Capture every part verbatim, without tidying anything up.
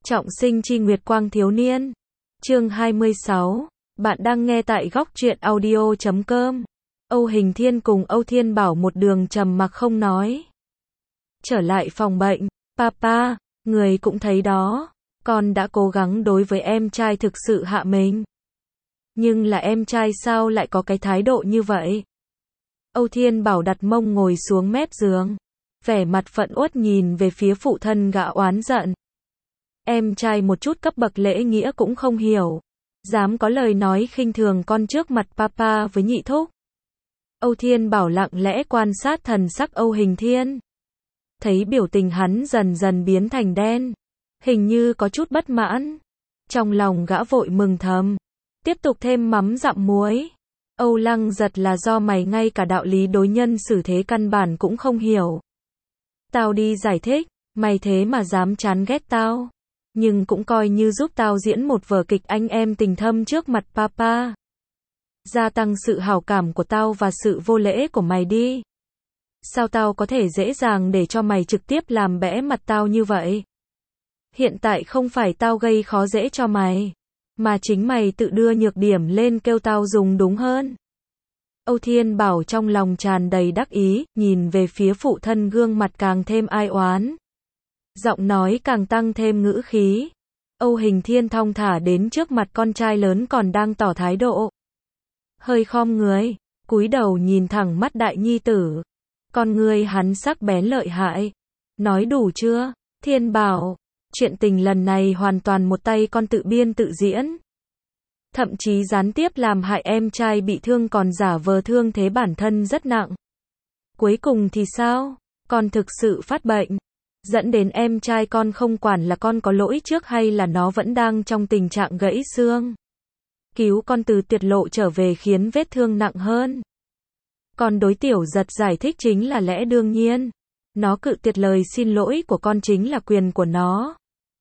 Trọng sinh chi nguyệt quang thiếu niên. Chương hai mươi sáu. Bạn đang nghe tại góc truyện audio chấm com. Âu Hình Thiên cùng Âu Thiên Bảo một đường trầm mặc không nói. Trở lại phòng bệnh, Papa, người cũng thấy đó, con đã cố gắng đối với em trai thực sự hạ mình. Nhưng là em trai sao lại có cái thái độ như vậy? Âu Thiên Bảo đặt mông ngồi xuống mép giường, vẻ mặt phẫn uất nhìn về phía phụ thân gã oán giận. Em trai một chút cấp bậc lễ nghĩa cũng không hiểu, dám có lời nói khinh thường con trước mặt Papa với nhị thúc. Âu Thiên Bảo lặng lẽ quan sát thần sắc Âu Hình Thiên. Thấy biểu tình hắn dần dần biến thành đen, hình như có chút bất mãn. Trong lòng gã vội mừng thầm, tiếp tục thêm mắm dặm muối. Âu Lăng Giật là do mày ngay cả đạo lý đối nhân xử thế căn bản cũng không hiểu. Tao đi giải thích, mày thế mà dám chán ghét tao. Nhưng cũng coi như giúp tao diễn một vở kịch anh em tình thâm trước mặt Papa. Gia tăng sự hảo cảm của tao và sự vô lễ của mày đi. Sao tao có thể dễ dàng để cho mày trực tiếp làm bẽ mặt tao như vậy? Hiện tại không phải tao gây khó dễ cho mày, mà chính mày tự đưa nhược điểm lên kêu tao dùng đúng hơn. Âu Thiên Bảo trong lòng tràn đầy đắc ý, nhìn về phía phụ thân gương mặt càng thêm ai oán. Giọng nói càng tăng thêm ngữ khí. Âu Hình Thiên thong thả đến trước mặt con trai lớn còn đang tỏ thái độ. Hơi khom người, cúi đầu nhìn thẳng mắt đại nhi tử. Con người hắn sắc bén lợi hại. Nói đủ chưa, Thiên Bảo? Chuyện tình lần này hoàn toàn một tay con tự biên tự diễn. Thậm chí gián tiếp làm hại em trai bị thương còn giả vờ thương thế bản thân rất nặng. Cuối cùng thì sao? Con thực sự phát bệnh, dẫn đến em trai con không quản là con có lỗi trước hay là nó vẫn đang trong tình trạng gãy xương. Cứu con từ tuyệt lộ trở về khiến vết thương nặng hơn. Còn đối Tiểu Giật giải thích chính là lẽ đương nhiên. Nó cự tuyệt lời xin lỗi của con chính là quyền của nó.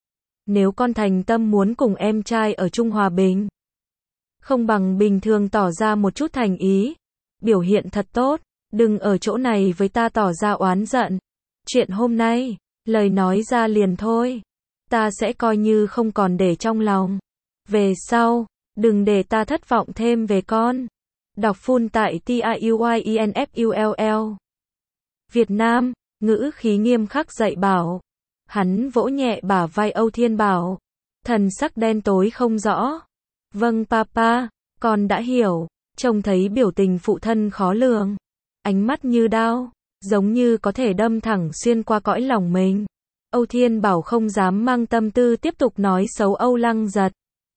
Nếu con thành tâm muốn cùng em trai ở chung hòa bình, không bằng bình thường tỏ ra một chút thành ý, biểu hiện thật tốt, đừng ở chỗ này với ta tỏ ra oán giận. Chuyện hôm nay, lời nói ra liền thôi, ta sẽ coi như không còn để trong lòng. Về sau, đừng để ta thất vọng thêm về con. Đọc full tại T I U Y E N F U L L. Việt Nam, ngữ khí nghiêm khắc dạy bảo. Hắn vỗ nhẹ bả vai Âu Thiên Bảo, thần sắc đen tối không rõ. Vâng Papa, con đã hiểu. Trông thấy biểu tình phụ thân khó lường, ánh mắt như đao, giống như có thể đâm thẳng xuyên qua cõi lòng mình. Âu Thiên Bảo không dám mang tâm tư tiếp tục nói xấu Âu Lăng Giật.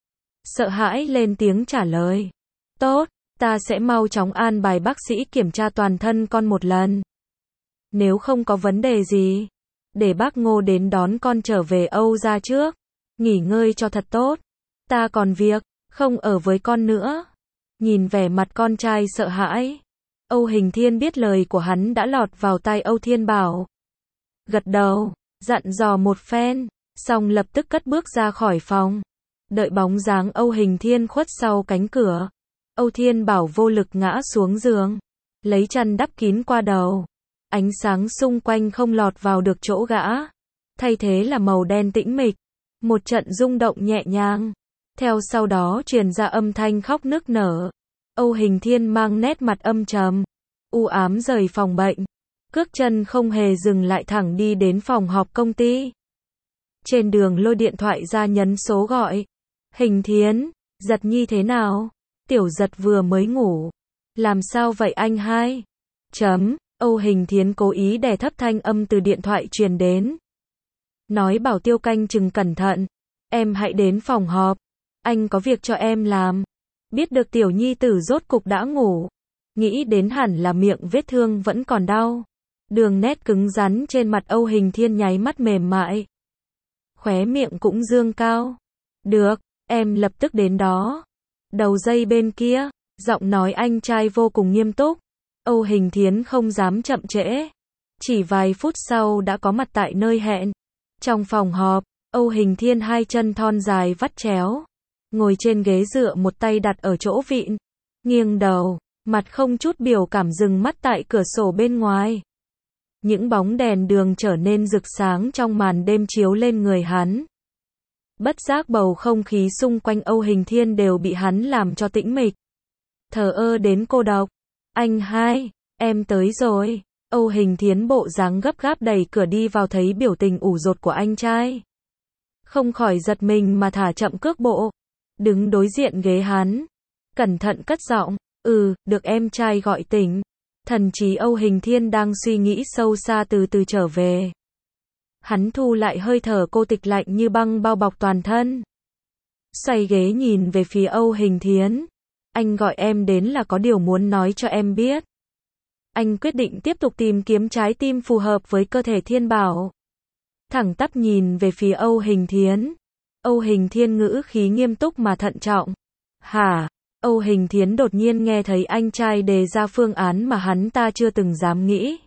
Sợ hãi lên tiếng trả lời. Tốt, ta sẽ mau chóng an bài bác sĩ kiểm tra toàn thân con một lần. Nếu không có vấn đề gì, để bác Ngô đến đón con trở về Âu gia trước. Nghỉ ngơi cho thật tốt. Ta còn việc, không ở với con nữa. Nhìn vẻ mặt con trai sợ hãi, Âu Hình Thiên biết lời của hắn đã lọt vào tai Âu Thiên Bảo. Gật đầu, dặn dò một phen, xong lập tức cất bước ra khỏi phòng. Đợi bóng dáng Âu Hình Thiên khuất sau cánh cửa, Âu Thiên Bảo vô lực ngã xuống giường, lấy chăn đắp kín qua đầu. Ánh sáng xung quanh không lọt vào được chỗ gã, thay thế là màu đen tĩnh mịch. Một trận rung động nhẹ nhàng, theo sau đó truyền ra âm thanh khóc nức nở. Âu Hình Thiên mang nét mặt âm trầm, u ám rời phòng bệnh, cước chân không hề dừng lại thẳng đi đến phòng họp công ty. Trên đường lôi điện thoại ra nhấn số gọi. Hình Thiên, Giật Nhi thế nào? Tiểu Giật vừa mới ngủ. Làm sao vậy anh hai? Chấm, Âu Hình Thiên cố ý đè thấp thanh âm từ điện thoại truyền đến. Nói bảo Tiêu canh chừng cẩn thận. Em hãy đến phòng họp. Anh có việc cho em làm. Biết được tiểu nhi tử rốt cục đã ngủ. Nghĩ đến hẳn là miệng vết thương vẫn còn đau. Đường nét cứng rắn trên mặt Âu Hình Thiên nháy mắt mềm mại. Khóe miệng cũng dương cao. Được, em lập tức đến đó. Đầu dây bên kia, giọng nói anh trai vô cùng nghiêm túc. Âu Hình Thiên không dám chậm trễ. Chỉ vài phút sau đã có mặt tại nơi hẹn. Trong phòng họp, Âu Hình Thiên hai chân thon dài vắt chéo, ngồi trên ghế dựa một tay đặt ở chỗ vịn, nghiêng đầu, mặt không chút biểu cảm dừng mắt tại cửa sổ bên ngoài. Những bóng đèn đường trở nên rực sáng trong màn đêm chiếu lên người hắn. Bất giác bầu không khí xung quanh Âu Hình Thiên đều bị hắn làm cho tĩnh mịch. Thờ ơ đến cô độc. Anh hai, em tới rồi. Âu Hình Thiến bộ dáng gấp gáp đẩy cửa đi vào thấy biểu tình ủ rột của anh trai. Không khỏi giật mình mà thả chậm cước bộ. Đứng đối diện ghế hắn. Cẩn thận cất giọng, ừ, được em trai gọi tỉnh. Thần trí Âu Hình Thiên đang suy nghĩ sâu xa từ từ trở về. Hắn thu lại hơi thở cô tịch lạnh như băng bao bọc toàn thân. Xoay ghế nhìn về phía Âu Hình Thiến. Anh gọi em đến là có điều muốn nói cho em biết. Anh quyết định tiếp tục tìm kiếm trái tim phù hợp với cơ thể Thiên Bảo. Thẳng tắp nhìn về phía Âu Hình Thiến. Âu Hình Thiên ngữ khí nghiêm túc mà thận trọng. Hả? Âu Hình Thiến đột nhiên nghe thấy anh trai đề ra phương án mà hắn ta chưa từng dám nghĩ.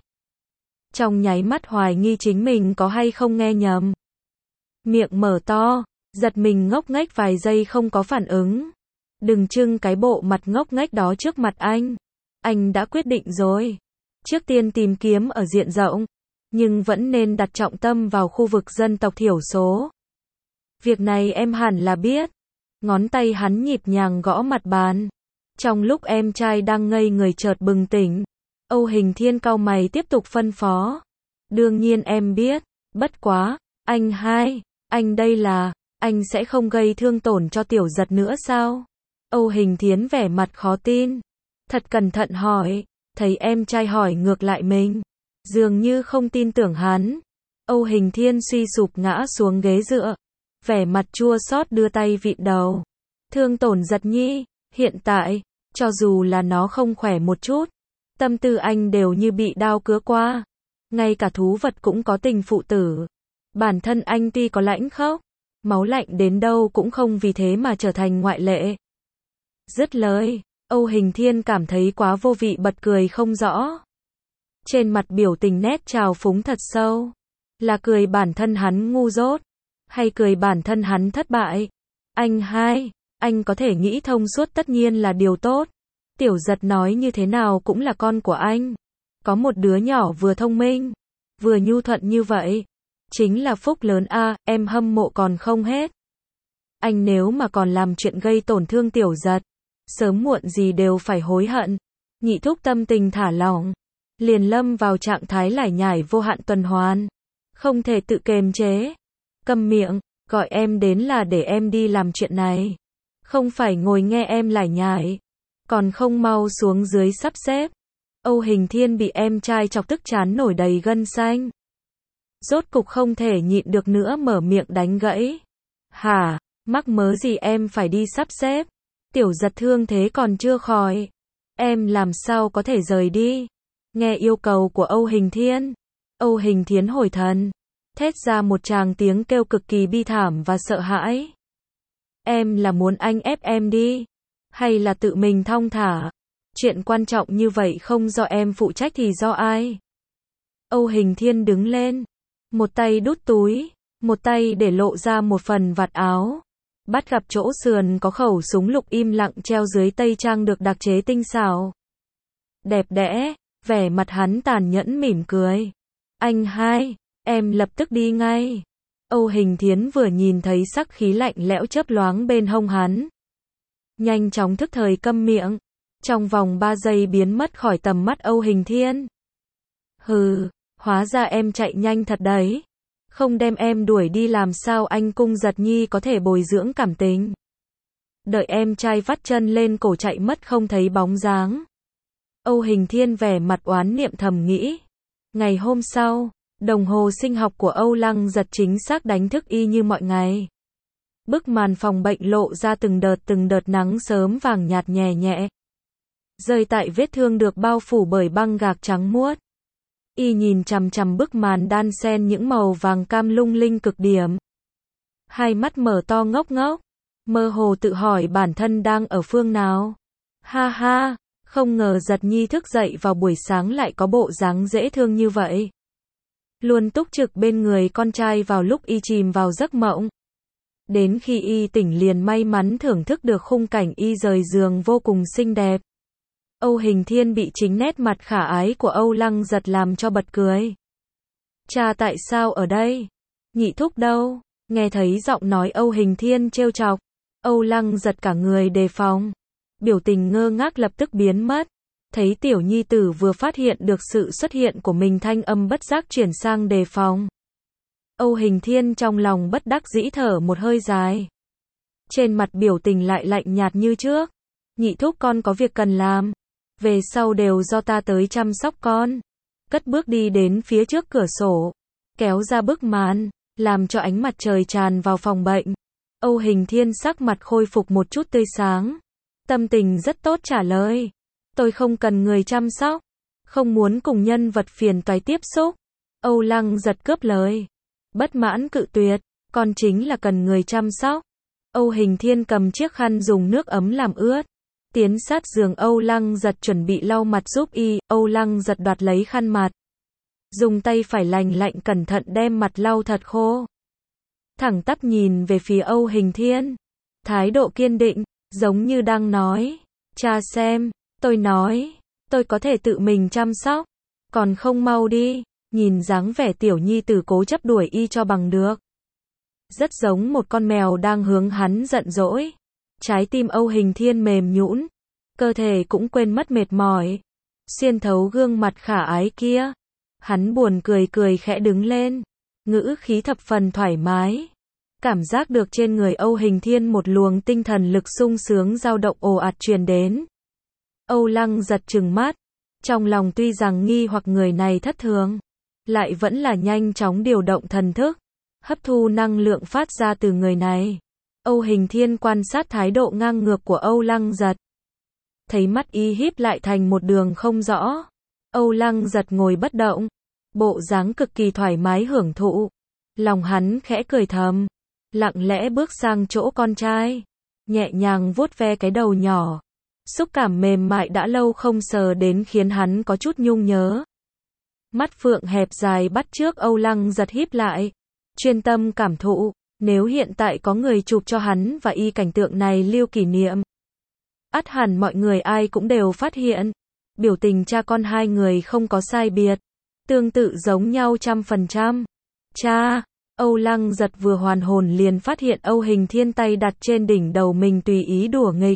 Trong nháy mắt hoài nghi chính mình có hay không nghe nhầm. Miệng mở to, giật mình ngốc nghếch vài giây không có phản ứng. Đừng trưng cái bộ mặt ngốc nghếch đó trước mặt anh. Anh đã quyết định rồi. Trước tiên tìm kiếm ở diện rộng, nhưng vẫn nên đặt trọng tâm vào khu vực dân tộc thiểu số. Việc này em hẳn là biết. Ngón tay hắn nhịp nhàng gõ mặt bàn. Trong lúc em trai đang ngây người chợt bừng tỉnh, Âu Hình Thiên cau mày tiếp tục phân phó. Đương nhiên em biết, bất quá, anh hai, anh đây là, anh sẽ không gây thương tổn cho Tiểu Giật nữa sao? Âu Hình Thiến vẻ mặt khó tin. Thật cẩn thận hỏi, thấy em trai hỏi ngược lại mình. Dường như không tin tưởng hắn. Âu Hình Thiên suy sụp ngã xuống ghế dựa. Vẻ mặt chua xót đưa tay vịn đầu. Thương tổn Giật Nhi, hiện tại, cho dù là nó không khỏe một chút, tâm tư anh đều như bị đao cứa qua. Ngay cả thú vật cũng có tình phụ tử. Bản thân anh tuy có lãnh khốc, máu lạnh đến đâu cũng không vì thế mà trở thành ngoại lệ. Dứt lời, Âu Hình Thiên cảm thấy quá vô vị bật cười không rõ. Trên mặt biểu tình nét trào phúng thật sâu. Là cười bản thân hắn ngu dốt, hay cười bản thân hắn thất bại? Anh hai, anh có thể nghĩ thông suốt tất nhiên là điều tốt. Tiểu Giật nói như thế nào cũng là con của anh. Có một đứa nhỏ vừa thông minh, vừa nhu thuận như vậy. Chính là phúc lớn a, à, em hâm mộ còn không hết. Anh nếu mà còn làm chuyện gây tổn thương Tiểu Giật, sớm muộn gì đều phải hối hận. Nhị thúc tâm tình thả lỏng, liền lâm vào trạng thái lải nhải vô hạn tuần hoàn. Không thể tự kiềm chế. Câm miệng, gọi em đến là để em đi làm chuyện này. Không phải ngồi nghe em lải nhải. Còn không mau xuống dưới sắp xếp. Âu Hình Thiên bị em trai chọc tức chán nổi đầy gân xanh. Rốt cục không thể nhịn được nữa mở miệng đánh gãy. Hả, mắc mớ gì em phải đi sắp xếp? Tiểu Giật thương thế còn chưa khỏi. Em làm sao có thể rời đi? Nghe yêu cầu của Âu Hình Thiên. Âu Hình Thiến hồi thần. Thét ra một tràng tiếng kêu cực kỳ bi thảm và sợ hãi. Em là muốn anh ép em đi? Hay là tự mình thong thả? Chuyện quan trọng như vậy không do em phụ trách thì do ai? Âu Hình Thiên đứng lên. Một tay đút túi, một tay để lộ ra một phần vạt áo. Bắt gặp chỗ sườn có khẩu súng lục im lặng treo dưới tây trang được đặc chế tinh xảo. Đẹp đẽ, vẻ mặt hắn tàn nhẫn mỉm cười. Anh hai, em lập tức đi ngay. Âu Hình Thiến vừa nhìn thấy sắc khí lạnh lẽo chớp loáng bên hông hắn. Nhanh chóng thức thời câm miệng. Trong vòng ba giây biến mất khỏi tầm mắt Âu Hình Thiên. Hừ, hóa ra em chạy nhanh thật đấy. Không đem em đuổi đi làm sao anh Cung Giật Nhi có thể bồi dưỡng cảm tình. Đợi em trai vắt chân lên cổ chạy mất không thấy bóng dáng. Âu Hình Thiên vẻ mặt oán niệm thầm nghĩ. Ngày hôm sau, đồng hồ sinh học của Âu Lăng Giật chính xác đánh thức y như mọi ngày. Bức màn phòng bệnh lộ ra từng đợt từng đợt nắng sớm vàng nhạt nhẹ nhẹ. Rơi tại vết thương được bao phủ bởi băng gạc trắng muốt. Y nhìn chằm chằm bức màn đan xen những màu vàng cam lung linh cực điểm. Hai mắt mở to ngốc ngốc, mơ hồ tự hỏi bản thân đang ở phương nào. Ha ha, không ngờ Giật Nhi thức dậy vào buổi sáng lại có bộ dáng dễ thương như vậy. Luôn túc trực bên người con trai vào lúc y chìm vào giấc mộng. Đến khi y tỉnh liền may mắn thưởng thức được khung cảnh y rời giường vô cùng xinh đẹp. Âu Hình Thiên bị chính nét mặt khả ái của Âu Lăng Giật làm cho bật cười. Cha tại sao ở đây? Nhị thúc đâu? Nghe thấy giọng nói Âu Hình Thiên trêu chọc, Âu Lăng giật cả người đề phòng. Biểu tình ngơ ngác lập tức biến mất. Thấy tiểu nhi tử vừa phát hiện được sự xuất hiện của mình, thanh âm bất giác chuyển sang đề phòng. Âu Hình Thiên trong lòng bất đắc dĩ thở một hơi dài. Trên mặt biểu tình lại lạnh nhạt như trước. Nhị thúc, con có việc cần làm. Về sau đều do ta tới chăm sóc con. Cất bước đi đến phía trước cửa sổ, kéo ra bức màn, làm cho ánh mặt trời tràn vào phòng bệnh. Âu Hình Thiên sắc mặt khôi phục một chút tươi sáng. Tâm tình rất tốt trả lời. Tôi không cần người chăm sóc. Không muốn cùng nhân vật phiền toái tiếp xúc. Âu Lăng giật cướp lời. Bất mãn cự tuyệt. Con chính là cần người chăm sóc. Âu Hình Thiên cầm chiếc khăn dùng nước ấm làm ướt. Tiến sát giường Âu Lăng giật chuẩn bị lau mặt giúp y. Âu Lăng giật đoạt lấy khăn mặt. Dùng tay phải lành lạnh cẩn thận đem mặt lau thật khô. Thẳng tắp nhìn về phía Âu Hình Thiên. Thái độ kiên định, giống như đang nói. Cha xem, tôi nói, tôi có thể tự mình chăm sóc. Còn không mau đi. Nhìn dáng vẻ tiểu nhi tử cố chấp đuổi y cho bằng được. Rất giống một con mèo đang hướng hắn giận dỗi. Trái tim Âu Hình Thiên mềm nhũn, cơ thể cũng quên mất mệt mỏi. Xuyên thấu gương mặt khả ái kia, hắn buồn cười cười khẽ đứng lên, ngữ khí thập phần thoải mái. Cảm giác được trên người Âu Hình Thiên một luồng tinh thần lực sung sướng dao động ồ ạt truyền đến. Âu Lăng giật trừng mắt, trong lòng tuy rằng nghi hoặc người này thất thường, lại vẫn là nhanh chóng điều động thần thức, hấp thu năng lượng phát ra từ người này. Âu Hình Thiên quan sát thái độ ngang ngược của Âu Lăng giật. Thấy mắt y híp lại thành một đường không rõ. Âu Lăng giật ngồi bất động, bộ dáng cực kỳ thoải mái hưởng thụ. Lòng hắn khẽ cười thầm, lặng lẽ bước sang chỗ con trai, nhẹ nhàng vuốt ve cái đầu nhỏ. Xúc cảm mềm mại đã lâu không sờ đến khiến hắn có chút nhung nhớ. Mắt phượng hẹp dài bắt chước Âu Lăng giật híp lại, chuyên tâm cảm thụ. Nếu hiện tại có người chụp cho hắn và y cảnh tượng này lưu kỷ niệm, ắt hẳn mọi người ai cũng đều phát hiện. Biểu tình cha con hai người không có sai biệt, tương tự giống nhau trăm phần trăm. Cha, Âu Lăng giật vừa hoàn hồn liền phát hiện Âu Hình Thiên tay đặt trên đỉnh đầu mình tùy ý đùa nghịch.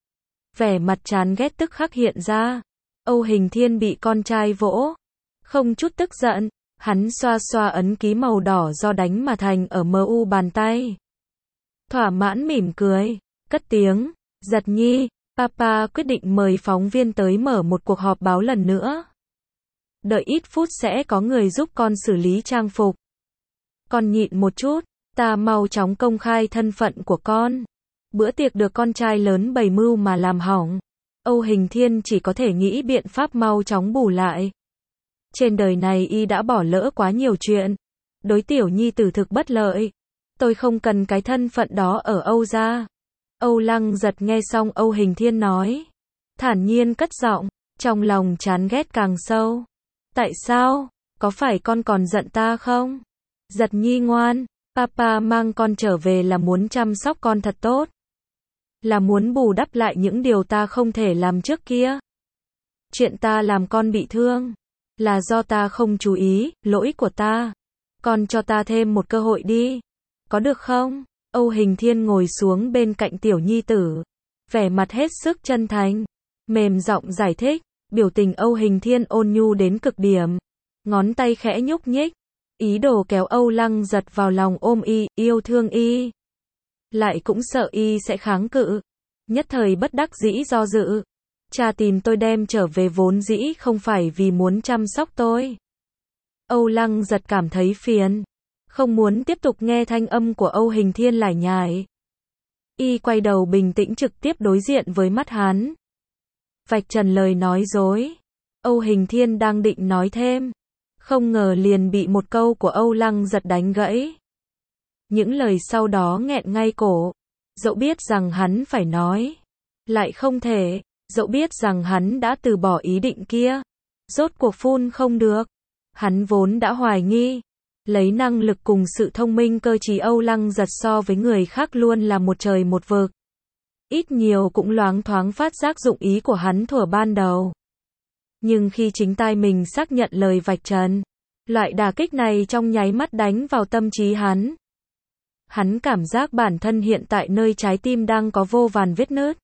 Vẻ mặt chán ghét tức khắc hiện ra. Âu Hình Thiên bị con trai vỗ, không chút tức giận. Hắn xoa xoa ấn ký màu đỏ do đánh mà thành ở mờ u bàn tay. Thỏa mãn mỉm cười, cất tiếng, giật nhi, papa quyết định mời phóng viên tới mở một cuộc họp báo lần nữa. Đợi ít phút sẽ có người giúp con xử lý trang phục. Con nhịn một chút, ta mau chóng công khai thân phận của con. Bữa tiệc được con trai lớn bày mưu mà làm hỏng. Âu Hình Thiên chỉ có thể nghĩ biện pháp mau chóng bù lại. Trên đời này y đã bỏ lỡ quá nhiều chuyện. Đối tiểu nhi tử thực bất lợi. Tôi không cần cái thân phận đó ở Âu gia. Âu Lăng giật nghe xong Âu Hình Thiên nói, thản nhiên cất giọng, trong lòng chán ghét càng sâu. Tại sao? Có phải con còn giận ta không? Giật nhi ngoan, papa mang con trở về là muốn chăm sóc con thật tốt. Là muốn bù đắp lại những điều ta không thể làm trước kia. Chuyện ta làm con bị thương là do ta không chú ý, lỗi của ta. Con cho ta thêm một cơ hội đi. Có được không? Âu Hình Thiên ngồi xuống bên cạnh tiểu nhi tử, vẻ mặt hết sức chân thành, mềm giọng giải thích. Biểu tình Âu Hình Thiên ôn nhu đến cực điểm, ngón tay khẽ nhúc nhích, ý đồ kéo Âu Lăng giật vào lòng ôm y, yêu thương y. Lại cũng sợ y sẽ kháng cự, nhất thời bất đắc dĩ do dự. Cha tìm tôi đem trở về vốn dĩ không phải vì muốn chăm sóc tôi. Âu Lăng giật cảm thấy phiền, không muốn tiếp tục nghe thanh âm của Âu Hình Thiên lải nhải. Y quay đầu bình tĩnh trực tiếp đối diện với mắt hắn, vạch trần lời nói dối. Âu Hình Thiên đang định nói thêm, không ngờ liền bị một câu của Âu Lăng giật đánh gãy. Những lời sau đó nghẹn ngay cổ, dẫu biết rằng hắn phải nói, lại không thể, dẫu biết rằng hắn đã từ bỏ ý định kia, rốt cuộc phun không được. Hắn vốn đã hoài nghi, lấy năng lực cùng sự thông minh cơ trí Âu Lăng giật so với người khác luôn là một trời một vực. Ít nhiều cũng loáng thoáng phát giác dụng ý của hắn thuở ban đầu. Nhưng khi chính tai mình xác nhận lời vạch trần, loại đả kích này trong nháy mắt đánh vào tâm trí hắn. Hắn cảm giác bản thân hiện tại nơi trái tim đang có vô vàn vết nứt.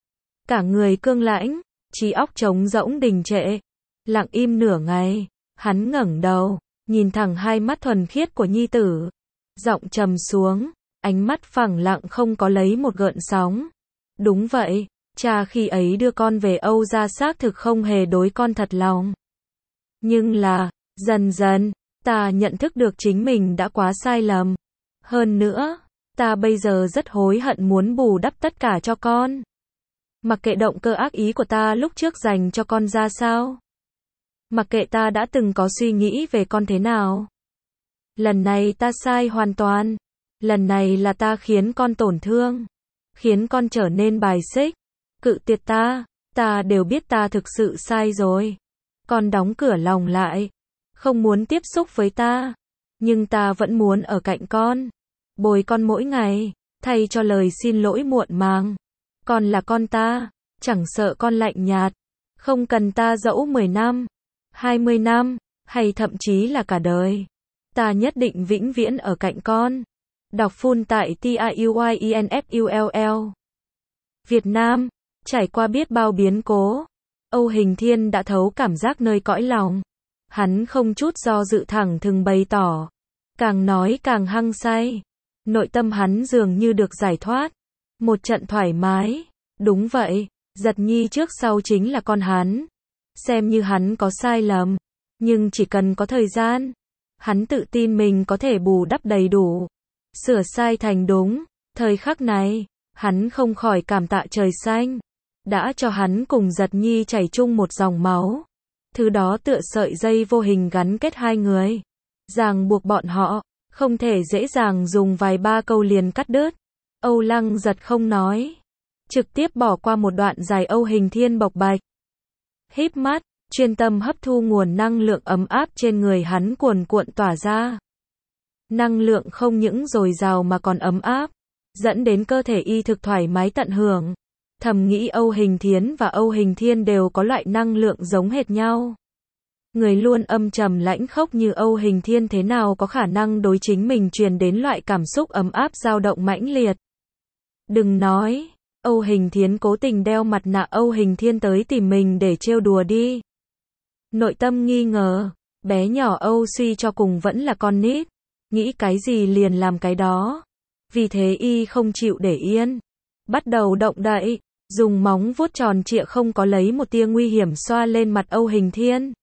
Cả người cương lãnh, trí óc trống rỗng đình trệ. Lặng im nửa ngày, hắn ngẩng đầu, nhìn thẳng hai mắt thuần khiết của nhi tử. Giọng trầm xuống, ánh mắt phẳng lặng không có lấy một gợn sóng. Đúng vậy, cha khi ấy đưa con về Âu ra xác thực không hề đối con thật lòng. Nhưng là, dần dần, ta nhận thức được chính mình đã quá sai lầm. Hơn nữa, ta bây giờ rất hối hận muốn bù đắp tất cả cho con. Mặc kệ động cơ ác ý của ta lúc trước dành cho con ra sao. Mặc kệ ta đã từng có suy nghĩ về con thế nào. Lần này ta sai hoàn toàn. Lần này là ta khiến con tổn thương. Khiến con trở nên bài xích. Cự tuyệt ta. Ta đều biết ta thực sự sai rồi. Con đóng cửa lòng lại. Không muốn tiếp xúc với ta. Nhưng ta vẫn muốn ở cạnh con. Bồi con mỗi ngày. Thay cho lời xin lỗi muộn màng. Con là con ta. Chẳng sợ con lạnh nhạt. Không cần ta dẫu mười năm. hai mươi năm. Hay thậm chí là cả đời. Ta nhất định vĩnh viễn ở cạnh con. Đọc full tại T I U Y E N F U L L. Việt Nam. Trải qua biết bao biến cố. Âu Hình Thiên đã thấu cảm giác nơi cõi lòng. Hắn không chút do dự thẳng thừng bày tỏ. Càng nói càng hăng say. Nội tâm hắn dường như được giải thoát. Một trận thoải mái. Đúng vậy, Giật Nhi trước sau chính là con hắn. Xem như hắn có sai lầm. Nhưng chỉ cần có thời gian. Hắn tự tin mình có thể bù đắp đầy đủ. Sửa sai thành đúng. Thời khắc này, hắn không khỏi cảm tạ trời xanh. Đã cho hắn cùng Giật Nhi chảy chung một dòng máu. Thứ đó tựa sợi dây vô hình gắn kết hai người. Ràng buộc bọn họ, không thể dễ dàng dùng vài ba câu liền cắt đứt. Âu Lăng Giật không nói. Trực tiếp bỏ qua một đoạn dài Âu Hình Thiên bộc bạch. Híp mắt, chuyên tâm hấp thu nguồn năng lượng ấm áp trên người hắn cuồn cuộn tỏa ra. Năng lượng không những dồi dào mà còn ấm áp, dẫn đến cơ thể y thực thoải mái tận hưởng. Thầm nghĩ Âu Hình Thiến và Âu Hình Thiên đều có loại năng lượng giống hệt nhau. Người luôn âm trầm lãnh khốc như Âu Hình Thiên thế nào có khả năng đối chính mình truyền đến loại cảm xúc ấm áp dao động mãnh liệt. Đừng nói, Âu Hình Thiến cố tình đeo mặt nạ Âu Hình Thiên tới tìm mình để trêu đùa đi. Nội tâm nghi ngờ, bé nhỏ Âu suy cho cùng vẫn là con nít, nghĩ cái gì liền làm cái đó. Vì thế y không chịu để yên, bắt đầu động đậy, dùng móng vuốt tròn trịa không có lấy một tia nguy hiểm xoa lên mặt Âu Hình Thiên.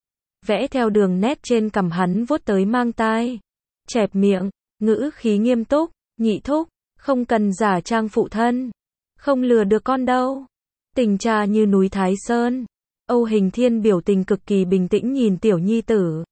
Vẽ theo đường nét trên cằm hắn vuốt tới mang tai. Chẹp miệng, ngữ khí nghiêm túc, nhị thúc, không cần giả trang phụ thân. Không lừa được con đâu. Tình cha như núi Thái Sơn. Âu Hình Thiên biểu tình cực kỳ bình tĩnh nhìn tiểu nhi tử.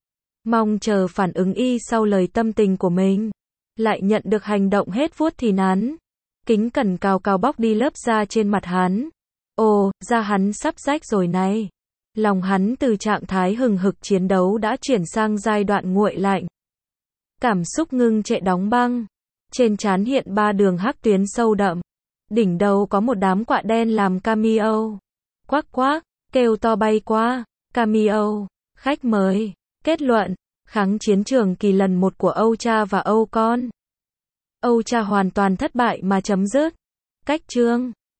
Mong chờ phản ứng y sau lời tâm tình của mình. Lại nhận được hành động hết vuốt thì nắn. Kính cẩn cào cào bóc đi lớp da trên mặt hắn. Ồ, da hắn sắp rách rồi này. Lòng hắn từ trạng thái hừng hực chiến đấu đã chuyển sang giai đoạn nguội lạnh. Cảm xúc ngưng trệ đóng băng. Trên trán hiện ba đường hắc tuyến sâu đậm. Đỉnh đầu có một đám quạ đen làm cameo. Quác quác, kêu to bay qua. Cameo, khách mời. Kết luận, kháng chiến trường kỳ lần một của Âu cha và Âu con. Âu cha hoàn toàn thất bại mà chấm dứt. Cách chương